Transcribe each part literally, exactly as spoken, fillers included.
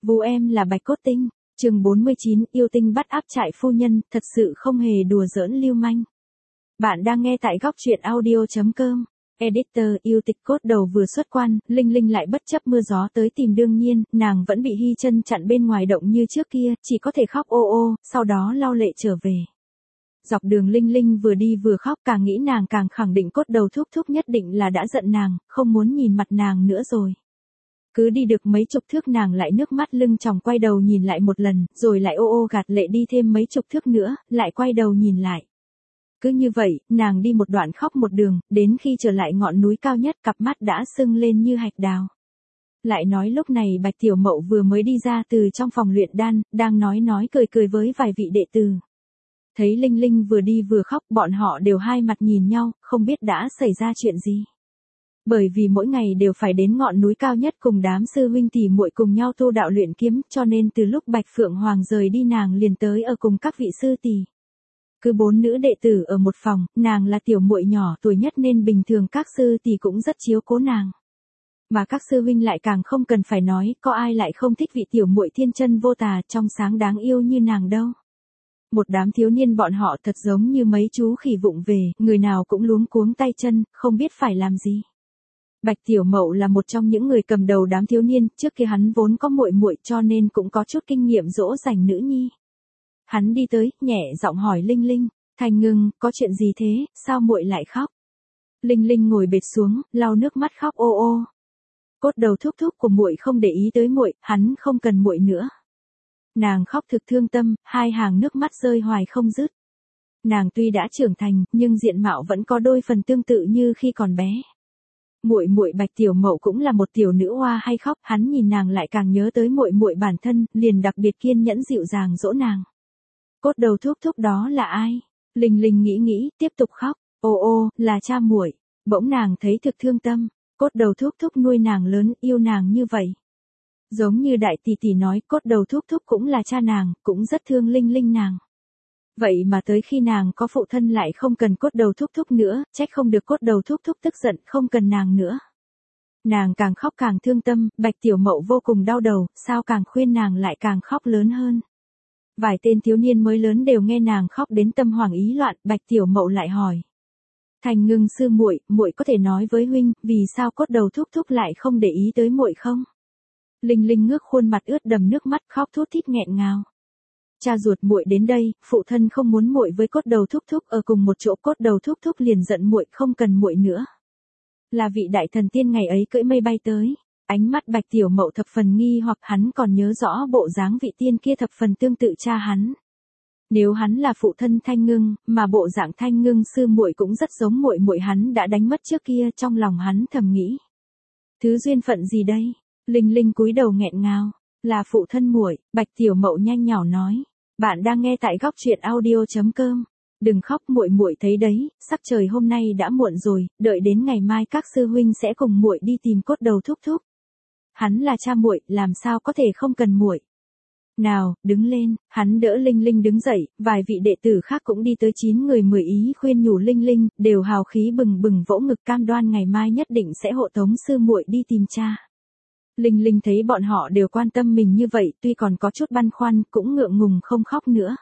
Vú em là Bạch Cốt Tinh, chương bốn mươi chín, yêu tinh bắt áp trại phu nhân, thật sự không hề đùa giỡn lưu manh. Bạn đang nghe tại góc truyện audio chấm com. Editor, yêu tịch cốt đầu vừa xuất quan, Linh Linh lại bất chấp mưa gió tới tìm đương nhiên, nàng vẫn bị Hy Chân chặn bên ngoài động như trước kia, chỉ có thể khóc ô ô, sau đó lau lệ trở về. Dọc đường Linh Linh vừa đi vừa khóc, càng nghĩ nàng càng khẳng định cốt đầu thúc thúc nhất định là đã giận nàng, không muốn nhìn mặt nàng nữa rồi. Cứ đi được mấy chục thước nàng lại nước mắt lưng tròng quay đầu nhìn lại một lần, rồi lại ô ô gạt lệ đi thêm mấy chục thước nữa, lại quay đầu nhìn lại. Cứ như vậy, nàng đi một đoạn khóc một đường, đến khi trở lại ngọn núi cao nhất cặp mắt đã sưng lên như hạch đào. Lại nói lúc này Bạch Tiểu Mậu vừa mới đi ra từ trong phòng luyện đan, đang nói nói cười cười với vài vị đệ tử. Thấy Linh Linh vừa đi vừa khóc, bọn họ đều hai mặt nhìn nhau, không biết đã xảy ra chuyện gì. Bởi vì mỗi ngày đều phải đến ngọn núi cao nhất cùng đám sư huynh tỷ muội cùng nhau tu đạo luyện kiếm, cho nên từ lúc Bạch Phượng Hoàng rời đi nàng liền tới ở cùng các vị sư tỷ. Cứ bốn nữ đệ tử ở một phòng, nàng là tiểu muội nhỏ tuổi nhất nên bình thường các sư tỷ cũng rất chiếu cố nàng. Mà các sư huynh lại càng không cần phải nói, có ai lại không thích vị tiểu muội thiên chân vô tà, trong sáng đáng yêu như nàng đâu. Một đám thiếu niên bọn họ thật giống như mấy chú khỉ vụng về, người nào cũng luống cuống tay chân, không biết phải làm gì. Bạch Tiểu Mậu là một trong những người cầm đầu đám thiếu niên, trước kia hắn vốn có muội muội cho nên cũng có chút kinh nghiệm dỗ dành nữ nhi. Hắn đi tới, nhẹ giọng hỏi Linh Linh, "Thành Ngưng, có chuyện gì thế, sao muội lại khóc?" Linh Linh ngồi bệt xuống, lau nước mắt khóc ô ô. Cốt đầu thúc thúc của muội không để ý tới muội, hắn không cần muội nữa. Nàng khóc thực thương tâm, hai hàng nước mắt rơi hoài không dứt. Nàng tuy đã trưởng thành, nhưng diện mạo vẫn có đôi phần tương tự như khi còn bé. Muội muội Bạch Tiểu Mậu cũng là một tiểu nữ hoa hay khóc, hắn nhìn nàng lại càng nhớ tới muội muội bản thân, liền đặc biệt kiên nhẫn dịu dàng dỗ nàng. Cốt đầu thúc thúc đó là ai? Linh Linh nghĩ nghĩ, tiếp tục khóc, ô ô, là cha muội. Bỗng nàng thấy thực thương tâm, cốt đầu thúc thúc nuôi nàng lớn, yêu nàng như vậy. Giống như đại tỷ tỷ nói, cốt đầu thúc thúc cũng là cha nàng, cũng rất thương Linh Linh nàng. Vậy mà tới khi nàng có phụ thân lại không cần cốt đầu thúc thúc nữa, trách không được cốt đầu thúc thúc tức giận, không cần nàng nữa. Nàng càng khóc càng thương tâm, Bạch Tiểu Mậu vô cùng đau đầu, sao càng khuyên nàng lại càng khóc lớn hơn. Vài tên thiếu niên mới lớn đều nghe nàng khóc đến tâm hoảng ý loạn, Bạch Tiểu Mậu lại hỏi. Thành Ngưng sư muội, muội có thể nói với huynh, vì sao cốt đầu thúc thúc lại không để ý tới muội không? Linh Linh ngước khuôn mặt ướt đầm nước mắt khóc thút thít nghẹn ngào. Cha ruột muội đến đây, phụ thân không muốn muội với cốt đầu thúc thúc ở cùng một chỗ, cốt đầu thúc thúc liền giận muội, không cần muội nữa. Là vị đại thần tiên ngày ấy cưỡi mây bay tới. Ánh mắt Bạch Tiểu Mậu thập phần nghi hoặc hắn còn nhớ rõ bộ dáng vị tiên kia thập phần tương tự cha hắn. Nếu hắn là phụ thân Thanh Ngưng, mà bộ dạng Thanh Ngưng sư muội cũng rất giống muội muội hắn đã đánh mất trước kia, trong lòng hắn thầm nghĩ. Thứ duyên phận gì đây? Linh Linh cúi đầu nghẹn ngào, là phụ thân muội, Bạch Tiểu Mậu nhanh nhỏ nói. Bạn đang nghe tại góc truyện audio chấm com. Đừng khóc muội muội thấy đấy, sắc trời hôm nay đã muộn rồi, đợi đến ngày mai các sư huynh sẽ cùng muội đi tìm cốt đầu thúc thúc. Hắn là cha muội, làm sao có thể không cần muội. Nào, đứng lên, hắn đỡ Linh Linh đứng dậy, vài vị đệ tử khác cũng đi tới chín người mười ý khuyên nhủ Linh Linh, đều hào khí bừng bừng vỗ ngực cam đoan ngày mai nhất định sẽ hộ tống sư muội đi tìm cha. Linh Linh thấy bọn họ đều quan tâm mình như vậy, tuy còn có chút băn khoăn, cũng ngượng ngùng không khóc nữa.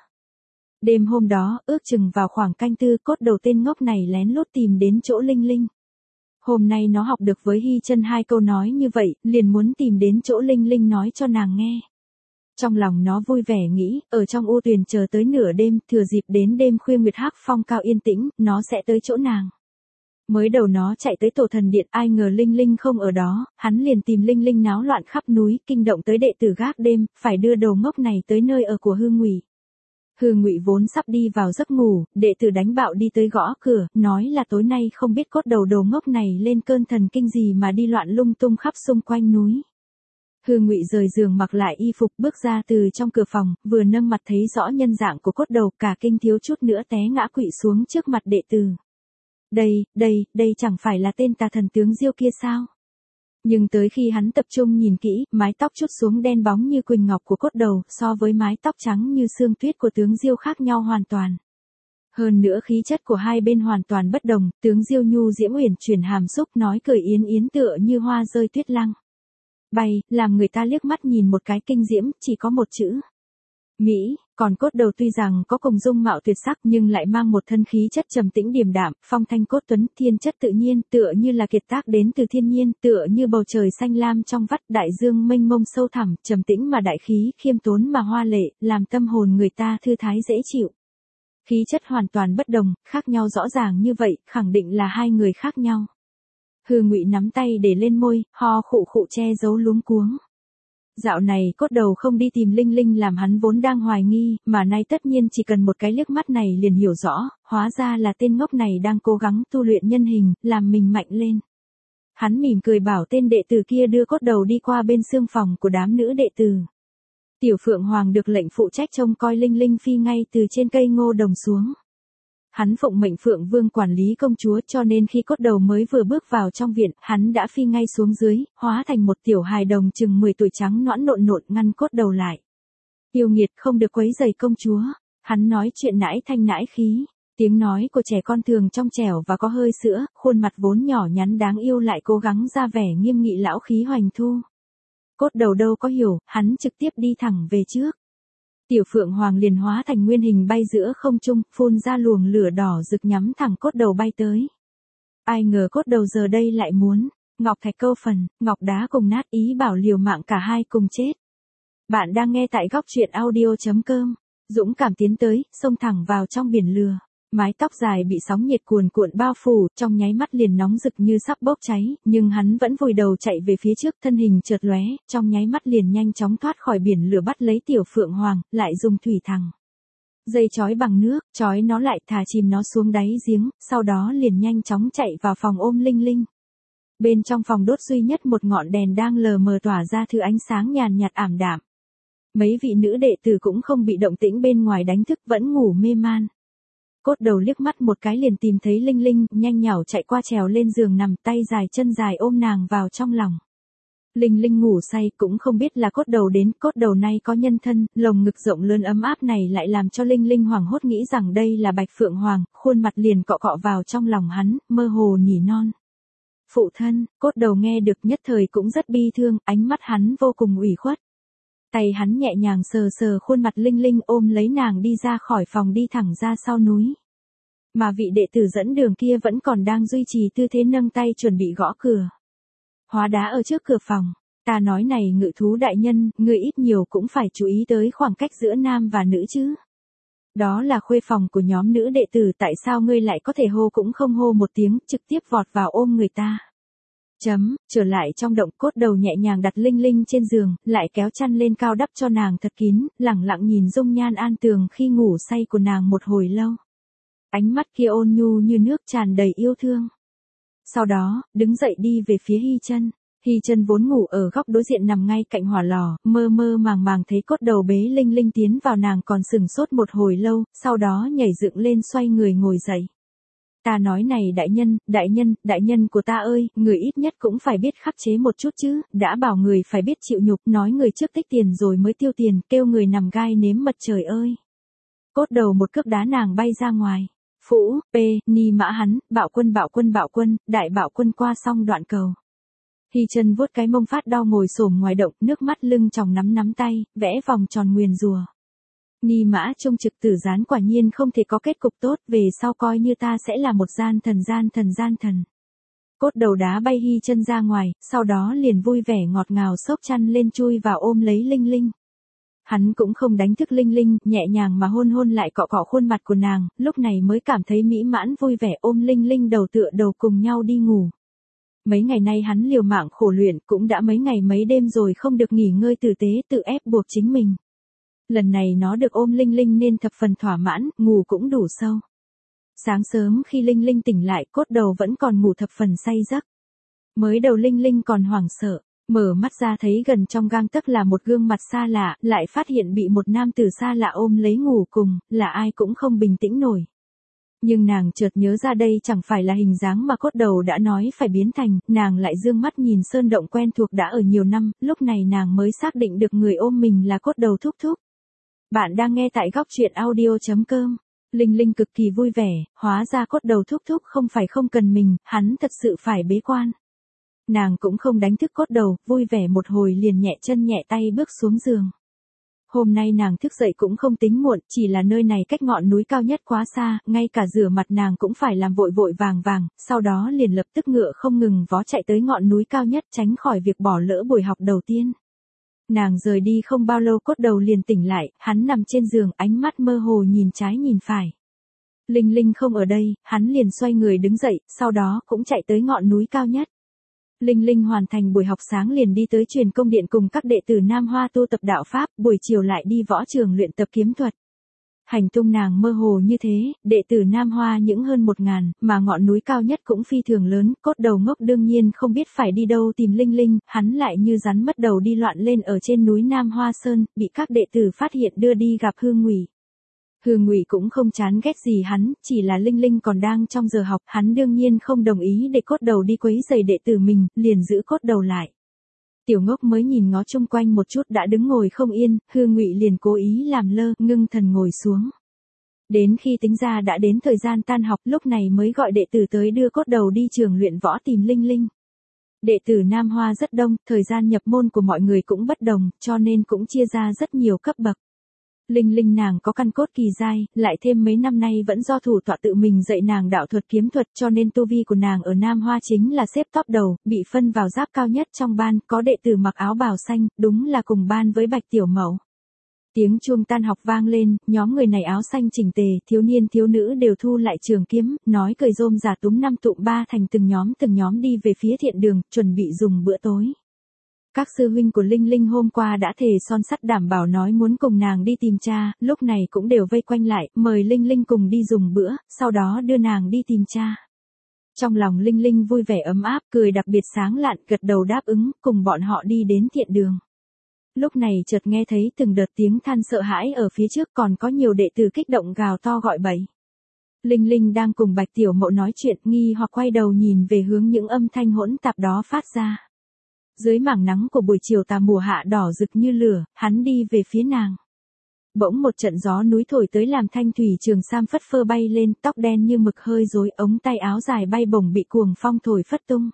Đêm hôm đó, ước chừng vào khoảng canh tư, cốt đầu tên ngốc này lén lút tìm đến chỗ Linh Linh. Hôm nay nó học được với Hy Chân hai câu nói như vậy, liền muốn tìm đến chỗ Linh Linh nói cho nàng nghe. Trong lòng nó vui vẻ nghĩ, ở trong u tuyền chờ tới nửa đêm, thừa dịp đến đêm khuya nguyệt hắc phong cao yên tĩnh, nó sẽ tới chỗ nàng. Mới đầu nó chạy tới tổ thần điện, ai ngờ Linh Linh không ở đó, hắn liền tìm Linh Linh náo loạn khắp núi, kinh động tới đệ tử gác đêm, phải đưa đầu ngốc này tới nơi ở của Hư Ngụy. Hư Ngụy vốn sắp đi vào giấc ngủ, đệ tử đánh bạo đi tới gõ cửa, nói là tối nay không biết cốt đầu đầu ngốc này lên cơn thần kinh gì mà đi loạn lung tung khắp xung quanh núi. Hư Ngụy rời giường mặc lại y phục bước ra từ trong cửa phòng, vừa nâng mặt thấy rõ nhân dạng của cốt đầu, cả kinh thiếu chút nữa té ngã quỵ xuống trước mặt đệ tử. Đây, đây, đây chẳng phải là tên tà thần tướng Diêu kia sao? Nhưng tới khi hắn tập trung nhìn kỹ, mái tóc trút xuống đen bóng như quỳnh ngọc của cốt đầu, so với mái tóc trắng như sương tuyết của tướng Diêu khác nhau hoàn toàn. Hơn nữa khí chất của hai bên hoàn toàn bất đồng, tướng Diêu nhu diễm uyển chuyển hàm xúc nói cười yến yến tựa như hoa rơi tuyết lăng. bay, làm người ta liếc mắt nhìn một cái kinh diễm, chỉ có một chữ. Mỹ, còn cốt đầu tuy rằng có cùng dung mạo tuyệt sắc nhưng lại mang một thân khí chất trầm tĩnh điềm đạm, phong thanh cốt tuấn, thiên chất tự nhiên, tựa như là kiệt tác đến từ thiên nhiên, tựa như bầu trời xanh lam trong vắt, đại dương mênh mông sâu thẳm, trầm tĩnh mà đại khí, khiêm tốn mà hoa lệ, làm tâm hồn người ta thư thái dễ chịu. Khí chất hoàn toàn bất đồng, khác nhau rõ ràng như vậy, khẳng định là hai người khác nhau. Hư Ngụy nắm tay để lên môi, ho khụ khụ che giấu luống cuống. Dạo này cốt đầu không đi tìm Linh Linh làm hắn vốn đang hoài nghi, mà nay tất nhiên chỉ cần một cái liếc mắt này liền hiểu rõ, hóa ra là tên ngốc này đang cố gắng tu luyện nhân hình, làm mình mạnh lên. Hắn mỉm cười bảo tên đệ tử kia đưa cốt đầu đi qua bên xương phòng của đám nữ đệ tử. Tiểu Phượng Hoàng được lệnh phụ trách trông coi Linh Linh phi ngay từ trên cây ngô đồng xuống. Hắn phụng mệnh Phượng Vương quản lý công chúa cho nên khi cốt đầu mới vừa bước vào trong viện, hắn đã phi ngay xuống dưới, hóa thành một tiểu hài đồng chừng mười tuổi trắng nõn nộn nộn ngăn cốt đầu lại. Yêu nghiệt không được quấy rầy công chúa, hắn nói chuyện nãi thanh nãi khí, tiếng nói của trẻ con thường trong trẻo và có hơi sữa, khuôn mặt vốn nhỏ nhắn đáng yêu lại cố gắng ra vẻ nghiêm nghị lão khí hoành thu. Cốt đầu đâu có hiểu, hắn trực tiếp đi thẳng về trước. Tiểu Phượng Hoàng liền hóa thành nguyên hình bay giữa không trung, phun ra luồng lửa đỏ rực nhắm thẳng cốt đầu bay tới. Ai ngờ cốt đầu giờ đây lại muốn, ngọc thạch câu phần, ngọc đá cùng nát, ý bảo liều mạng cả hai cùng chết. Bạn đang nghe tại góc truyện audio chấm com, dũng cảm tiến tới, xông thẳng vào trong biển lửa. Mái tóc dài bị sóng nhiệt cuồn cuộn bao phủ, trong nháy mắt liền nóng rực như sắp bốc cháy, nhưng hắn vẫn vùi đầu chạy về phía trước, thân hình chợt lóe, trong nháy mắt liền nhanh chóng thoát khỏi biển lửa bắt lấy Tiểu Phượng Hoàng, lại dùng thủy thẳng dây trói bằng nước, trói nó lại, thả chìm nó xuống đáy giếng, sau đó liền nhanh chóng chạy vào phòng ôm Linh Linh. Bên trong phòng đốt duy nhất một ngọn đèn đang lờ mờ tỏa ra thứ ánh sáng nhàn nhạt ảm đạm. Mấy vị nữ đệ tử cũng không bị động tĩnh bên ngoài đánh thức, vẫn ngủ mê man. Cốt đầu liếc mắt một cái liền tìm thấy Linh Linh, nhanh nhảu chạy qua trèo lên giường nằm, tay dài chân dài ôm nàng vào trong lòng. Linh Linh ngủ say cũng không biết là cốt đầu đến, cốt đầu nay có nhân thân, lồng ngực rộng lớn ấm áp này lại làm cho Linh Linh hoảng hốt nghĩ rằng đây là Bạch Phượng Hoàng, khuôn mặt liền cọ cọ vào trong lòng hắn, mơ hồ nỉ non. Phụ thân, cốt đầu nghe được nhất thời cũng rất bi thương, ánh mắt hắn vô cùng ủy khuất. Tay hắn nhẹ nhàng sờ sờ khuôn mặt Linh Linh ôm lấy nàng đi ra khỏi phòng đi thẳng ra sau núi. Mà vị đệ tử dẫn đường kia vẫn còn đang duy trì tư thế nâng tay chuẩn bị gõ cửa. Hóa đá ở trước cửa phòng, ta nói này ngự thú đại nhân, ngươi ít nhiều cũng phải chú ý tới khoảng cách giữa nam và nữ chứ. Đó là khuê phòng của nhóm nữ đệ tử, tại sao ngươi lại có thể hô cũng không hô một tiếng, trực tiếp vọt vào ôm người ta. Chấm, trở lại trong động, cốt đầu nhẹ nhàng đặt Linh Linh trên giường, lại kéo chăn lên cao đắp cho nàng thật kín, lẳng lặng nhìn dung nhan an tường khi ngủ say của nàng một hồi lâu. Ánh mắt kia ôn nhu như nước tràn đầy yêu thương. Sau đó, đứng dậy đi về phía Hy Chân. Hy Chân vốn ngủ ở góc đối diện nằm ngay cạnh hỏa lò, mơ mơ màng màng thấy cốt đầu bế Linh Linh tiến vào, nàng còn sừng sốt một hồi lâu, sau đó nhảy dựng lên xoay người ngồi dậy. Ta nói này đại nhân, đại nhân, đại nhân của ta ơi, người ít nhất cũng phải biết khắc chế một chút chứ, đã bảo người phải biết chịu nhục, nói người trước tích tiền rồi mới tiêu tiền, kêu người nằm gai nếm mật, trời ơi. Cốt đầu một cước đá nàng bay ra ngoài. Phũ, p, ni mã hắn, bạo quân bạo quân bạo quân, đại bạo quân qua xong đoạn cầu. Hy Chân vuốt cái mông phát đau ngồi xổm ngoài động, nước mắt lưng tròng nắm nắm tay, vẽ vòng tròn nguyền rủa. Ni mã trung trực tử gián quả nhiên không thể có kết cục tốt, về sau coi như ta sẽ là một gian thần gian thần gian thần. Cốt đầu đá bay Hy Chân ra ngoài, sau đó liền vui vẻ ngọt ngào xốc chăn lên chui vào ôm lấy Linh Linh. Hắn cũng không đánh thức Linh Linh, nhẹ nhàng mà hôn hôn lại cọ cọ khuôn mặt của nàng, lúc này mới cảm thấy mỹ mãn vui vẻ ôm Linh Linh đầu tựa đầu cùng nhau đi ngủ. Mấy ngày nay hắn liều mạng khổ luyện, cũng đã mấy ngày mấy đêm rồi không được nghỉ ngơi tử tế, tự ép buộc chính mình. Lần này nó được ôm Linh Linh nên thập phần thỏa mãn, ngủ cũng đủ sâu. Sáng sớm khi Linh Linh tỉnh lại, cốt đầu vẫn còn ngủ thập phần say giấc. Mới đầu Linh Linh còn hoảng sợ, mở mắt ra thấy gần trong gang tấc là một gương mặt xa lạ, lại phát hiện bị một nam tử xa lạ ôm lấy ngủ cùng, là ai cũng không bình tĩnh nổi. Nhưng nàng chợt nhớ ra đây chẳng phải là hình dáng mà cốt đầu đã nói phải biến thành, nàng lại dương mắt nhìn sơn động quen thuộc đã ở nhiều năm, lúc này nàng mới xác định được người ôm mình là cốt đầu thúc thúc. Bạn đang nghe tại góc truyện audio chấm com. Linh Linh cực kỳ vui vẻ, hóa ra cốt đầu thúc thúc không phải không cần mình, hắn thật sự phải bế quan. Nàng cũng không đánh thức cốt đầu, vui vẻ một hồi liền nhẹ chân nhẹ tay bước xuống giường. Hôm nay nàng thức dậy cũng không tính muộn, chỉ là nơi này cách ngọn núi cao nhất quá xa, ngay cả rửa mặt nàng cũng phải làm vội vội vàng vàng, sau đó liền lập tức ngựa không ngừng vó chạy tới ngọn núi cao nhất tránh khỏi việc bỏ lỡ buổi học đầu tiên. Nàng rời đi không bao lâu cốt đầu liền tỉnh lại, hắn nằm trên giường ánh mắt mơ hồ nhìn trái nhìn phải. Linh Linh không ở đây, hắn liền xoay người đứng dậy, sau đó cũng chạy tới ngọn núi cao nhất. Linh Linh hoàn thành buổi học sáng liền đi tới truyền công điện cùng các đệ tử Nam Hoa tu tập đạo Pháp, buổi chiều lại đi võ trường luyện tập kiếm thuật. Hành tung nàng mơ hồ như thế, đệ tử Nam Hoa những hơn một ngàn, mà ngọn núi cao nhất cũng phi thường lớn, cốt đầu ngốc đương nhiên không biết phải đi đâu tìm Linh Linh, hắn lại như rắn mất đầu đi loạn lên ở trên núi Nam Hoa Sơn, bị các đệ tử phát hiện đưa đi gặp Hương Ngụy. Hương Ngụy cũng không chán ghét gì hắn, chỉ là Linh Linh còn đang trong giờ học, hắn đương nhiên không đồng ý để cốt đầu đi quấy rầy đệ tử mình, liền giữ cốt đầu lại. Tiểu ngốc mới nhìn ngó chung quanh một chút đã đứng ngồi không yên, Hương Ngụy liền cố ý làm lơ, ngưng thần ngồi xuống. Đến khi tính ra đã đến thời gian tan học, lúc này mới gọi đệ tử tới đưa cốt đầu đi trường luyện võ tìm Linh Linh. Đệ tử Nam Hoa rất đông, thời gian nhập môn của mọi người cũng bất đồng, cho nên cũng chia ra rất nhiều cấp bậc. Linh Linh nàng có căn cốt kỳ giai, lại thêm mấy năm nay vẫn do thủ tọa tự mình dạy nàng đạo thuật kiếm thuật cho nên tu vi của nàng ở Nam Hoa chính là xếp top đầu, bị phân vào giáp cao nhất trong ban, có đệ tử mặc áo bào xanh, đúng là cùng ban với Bạch Tiểu Mẫu. Tiếng chuông tan học vang lên, nhóm người này áo xanh chỉnh tề, thiếu niên thiếu nữ đều thu lại trường kiếm, nói cười rôm rả túm năm tụm ba thành từng nhóm từng nhóm đi về phía thiện đường, chuẩn bị dùng bữa tối. Các sư huynh của Linh Linh hôm qua đã thề son sắt đảm bảo nói muốn cùng nàng đi tìm cha, lúc này cũng đều vây quanh lại, mời Linh Linh cùng đi dùng bữa, sau đó đưa nàng đi tìm cha. Trong lòng Linh Linh vui vẻ ấm áp, cười đặc biệt sáng lạn, gật đầu đáp ứng, cùng bọn họ đi đến thiện đường. Lúc này chợt nghe thấy từng đợt tiếng than sợ hãi ở phía trước, còn có nhiều đệ tử kích động gào to gọi bậy. Linh Linh đang cùng Bạch Tiểu Mẫu nói chuyện, nghi hoặc quay đầu nhìn về hướng những âm thanh hỗn tạp đó phát ra. Dưới mảng nắng của buổi chiều tà mùa hạ đỏ rực như lửa, hắn đi về phía nàng. Bỗng một trận gió núi thổi tới làm thanh thủy trường sam phất phơ bay lên, tóc đen như mực hơi rối, ống tay áo dài bay bổng bị cuồng phong thổi phất tung.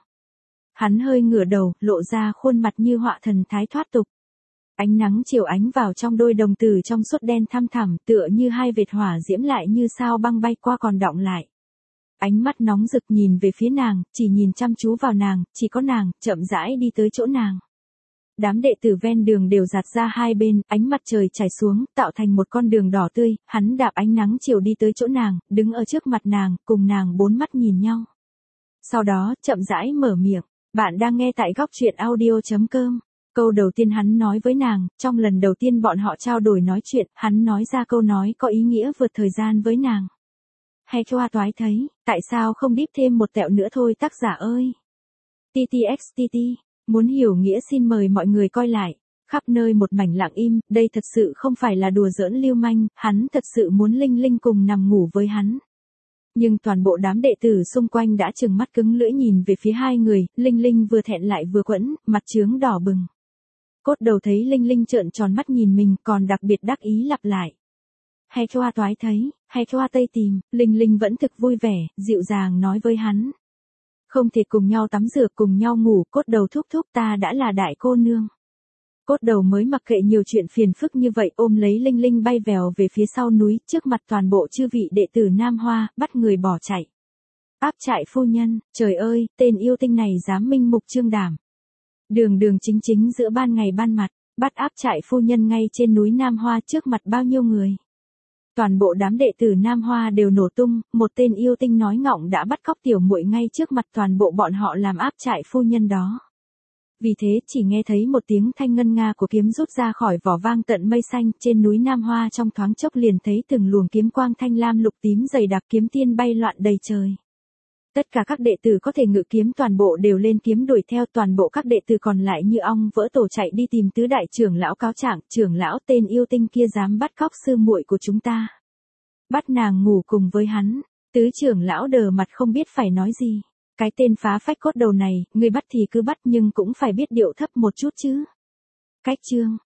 Hắn hơi ngửa đầu, lộ ra khuôn mặt như họa thần thái thoát tục. Ánh nắng chiều ánh vào trong đôi đồng tử trong suốt đen thăm thẳm, tựa như hai vệt hỏa diễm lại như sao băng bay qua còn đọng lại. Ánh mắt nóng rực nhìn về phía nàng, chỉ nhìn chăm chú vào nàng, chỉ có nàng, chậm rãi đi tới chỗ nàng. Đám đệ tử ven đường đều dạt ra hai bên, ánh mặt trời chảy xuống, tạo thành một con đường đỏ tươi, hắn đạp ánh nắng chiều đi tới chỗ nàng, đứng ở trước mặt nàng, cùng nàng bốn mắt nhìn nhau. Sau đó, chậm rãi mở miệng, bạn đang nghe tại góc truyện audio chấm com. Câu đầu tiên hắn nói với nàng, trong lần đầu tiên bọn họ trao đổi nói chuyện, hắn nói ra câu nói có ý nghĩa vượt thời gian với nàng. Hay choa toái thấy, tại sao không đíp thêm một tẹo nữa thôi tác giả ơi. tê tê ích tê tê, muốn hiểu nghĩa xin mời mọi người coi lại. Khắp nơi một mảnh lặng im, đây thật sự không phải là đùa giỡn lưu manh, hắn thật sự muốn Linh Linh cùng nằm ngủ với hắn. Nhưng toàn bộ đám đệ tử xung quanh đã trừng mắt cứng lưỡi nhìn về phía hai người, Linh Linh vừa thẹn lại vừa quẫn, mặt trướng đỏ bừng. Cốt đầu thấy Linh Linh trợn tròn mắt nhìn mình còn đặc biệt đắc ý lặp lại. Hay choa toái thấy, hay choa tây tìm, Linh Linh vẫn thực vui vẻ, dịu dàng nói với hắn. Không thể cùng nhau tắm rửa cùng nhau ngủ, cốt đầu thúc thúc ta đã là đại cô nương. Cốt đầu mới mặc kệ nhiều chuyện phiền phức như vậy ôm lấy Linh Linh bay vèo về phía sau núi, trước mặt toàn bộ chư vị đệ tử Nam Hoa, bắt người bỏ chạy. Áp trại phu nhân, trời ơi, tên yêu tinh này dám minh mục trương đảm. Đường đường chính chính giữa ban ngày ban mặt, bắt áp trại phu nhân ngay trên núi Nam Hoa trước mặt bao nhiêu người. Toàn bộ đám đệ tử Nam Hoa đều nổ tung, một tên yêu tinh nói ngọng đã bắt cóc tiểu muội ngay trước mặt toàn bộ bọn họ làm áp trại phu nhân đó. Vì thế chỉ nghe thấy một tiếng thanh ngân nga của kiếm rút ra khỏi vỏ vang tận mây xanh, trên núi Nam Hoa trong thoáng chốc liền thấy từng luồng kiếm quang thanh lam lục tím dày đặc kiếm tiên bay loạn đầy trời. Tất cả các đệ tử có thể ngự kiếm toàn bộ đều lên kiếm đuổi theo, toàn bộ các đệ tử còn lại như ong vỡ tổ chạy đi tìm tứ đại trưởng lão cáo trạng, trưởng lão tên yêu tinh kia dám bắt cóc sư muội của chúng ta. Bắt nàng ngủ cùng với hắn, tứ trưởng lão đờ mặt không biết phải nói gì. Cái tên phá phách cốt đầu này, người bắt thì cứ bắt nhưng cũng phải biết điệu thấp một chút chứ. Cách chương,